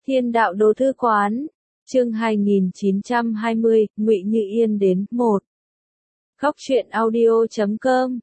Thiên đạo đô thư quán, chương 2920, Ngụy Như Yên đến, 1. Góc truyện audio.com.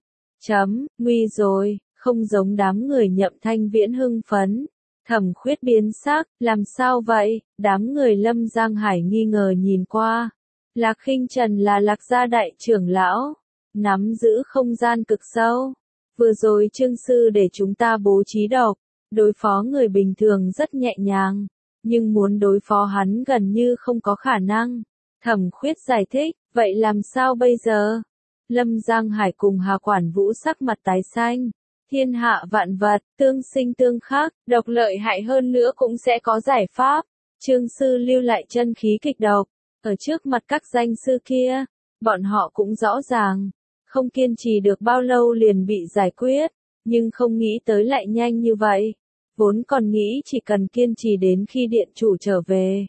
Nguy rồi, không giống đám người Nhậm Thanh Viễn hưng phấn. Thẩm Khuyết biến sắc, làm sao vậy? Đám người Lâm Giang Hải nghi ngờ nhìn qua. Lạc Khinh Trần là Lạc gia đại trưởng lão, nắm giữ không gian cực sâu. Vừa rồi Trương sư để chúng ta bố trí độc, đối phó người bình thường rất nhẹ nhàng, nhưng muốn đối phó hắn gần như không có khả năng. Thẩm Khuyết giải thích, vậy làm sao bây giờ? Lâm Giang Hải cùng Hà Quản Vũ sắc mặt tái xanh. Thiên hạ vạn vật, tương sinh tương khắc, độc lợi hại hơn nữa cũng sẽ có giải pháp. Trương sư lưu lại chân khí kịch độc, ở trước mặt các danh sư kia, bọn họ cũng rõ ràng, không kiên trì được bao lâu liền bị giải quyết, nhưng không nghĩ tới lại nhanh như vậy. Vốn còn nghĩ chỉ cần kiên trì đến khi điện chủ trở về,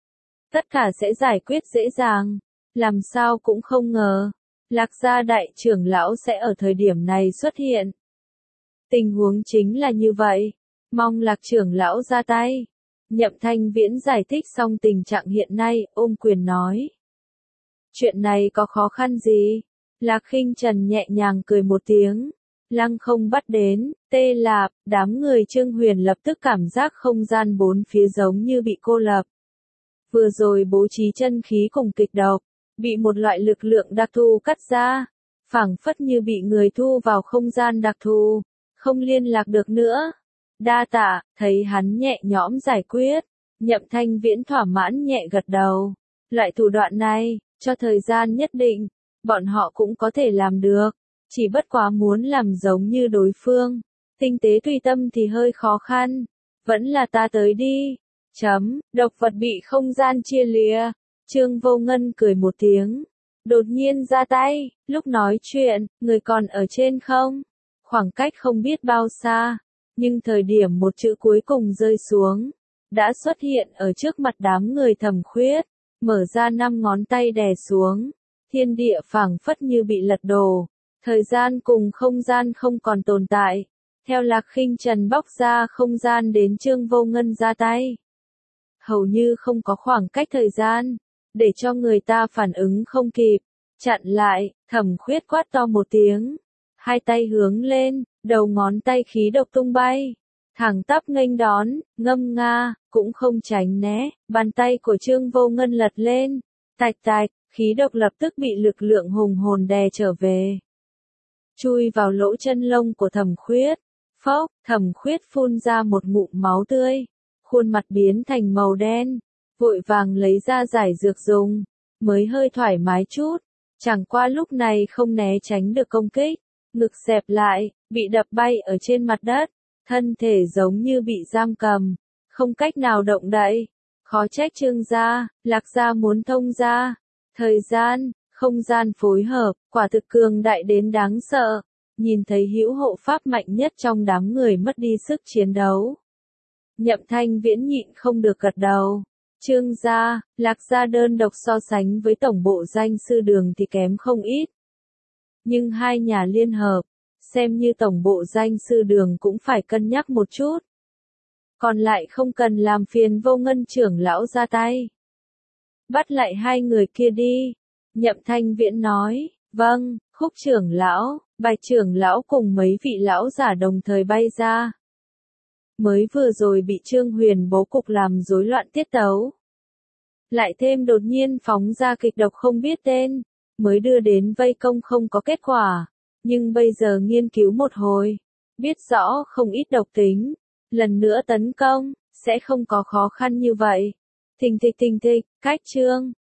tất cả sẽ giải quyết dễ dàng, làm sao cũng không ngờ, Lạc gia đại trưởng lão sẽ ở thời điểm này xuất hiện. Tình huống chính là như vậy, mong Lạc trưởng lão ra tay. Nhậm Thanh Viễn giải thích xong tình trạng hiện nay, ôm quyền nói. Chuyện này có khó khăn gì? Lạc Khinh Trần nhẹ nhàng cười một tiếng. Lăng không bắt đến, tê lạp, đám người Trương Huyền lập tức cảm giác không gian bốn phía giống như bị cô lập. Vừa rồi bố trí chân khí cùng kịch độc, bị một loại lực lượng đặc thù cắt ra, phảng phất như bị người thu vào không gian đặc thù, không liên lạc được nữa. Đa tạ, thấy hắn nhẹ nhõm giải quyết, Nhậm Thanh Viễn thỏa mãn nhẹ gật đầu. Loại thủ đoạn này, cho thời gian nhất định, bọn họ cũng có thể làm được, chỉ bất quá muốn làm giống như đối phương, tinh tế tùy tâm thì hơi khó khăn, vẫn là ta tới đi. Độc vật bị không gian chia lìa, Trương Vô Ngân cười một tiếng, đột nhiên ra tay, lúc nói chuyện, người còn ở trên không? Khoảng cách không biết bao xa, nhưng thời điểm một chữ cuối cùng rơi xuống, đã xuất hiện ở trước mặt đám người Thẩm Khuyết, mở ra 5 ngón tay đè xuống, thiên địa phảng phất như bị lật đổ, thời gian cùng không gian không còn tồn tại, theo Lạc Khinh Trần bóc ra không gian đến Trương Vô Ngân ra tay. Hầu như không có khoảng cách thời gian, để cho người ta phản ứng không kịp, chặn lại, Thẩm Khuyết quát to một tiếng, hai tay hướng lên, đầu ngón tay khí độc tung bay, thẳng tắp nghênh đón, ngâm nga, cũng không tránh né, bàn tay của Trương Vô Ngân lật lên, tạch tạch, khí độc lập tức bị lực lượng hùng hồn đè trở về. Chui vào lỗ chân lông của Thẩm Khuyết, phốc, Thẩm Khuyết phun ra một ngụm máu tươi, khuôn mặt biến thành màu đen, vội vàng lấy ra giải dược dùng, mới hơi thoải mái chút, chẳng qua lúc này không né tránh được công kích, ngực xẹp lại, bị đập bay ở trên mặt đất, thân thể giống như bị giam cầm, không cách nào động đậy, khó trách Trương gia, Lạc gia muốn thông gia, thời gian, không gian phối hợp, quả thực cường đại đến đáng sợ, nhìn thấy hữu hộ pháp mạnh nhất trong đám người mất đi sức chiến đấu. Nhậm Thanh Viễn nhịn không được gật đầu, Trương gia, Lạc gia đơn độc so sánh với tổng bộ danh sư đường thì kém không ít. Nhưng hai nhà liên hợp, xem như tổng bộ danh sư đường cũng phải cân nhắc một chút. Còn lại không cần làm phiền Vô Ngân trưởng lão ra tay. Bắt lại hai người kia đi. Nhậm Thanh Viễn nói, vâng, Khúc trưởng lão, Bạch trưởng lão cùng mấy vị lão giả đồng thời bay ra. Mới vừa rồi bị Trương Huyền bố cục làm rối loạn tiết tấu. Lại thêm đột nhiên phóng ra kịch độc không biết tên, mới đưa đến vây công không có kết quả. Nhưng bây giờ nghiên cứu một hồi, biết rõ không ít độc tính, lần nữa tấn công, sẽ không có khó khăn như vậy. Thình thịch, cách Trương,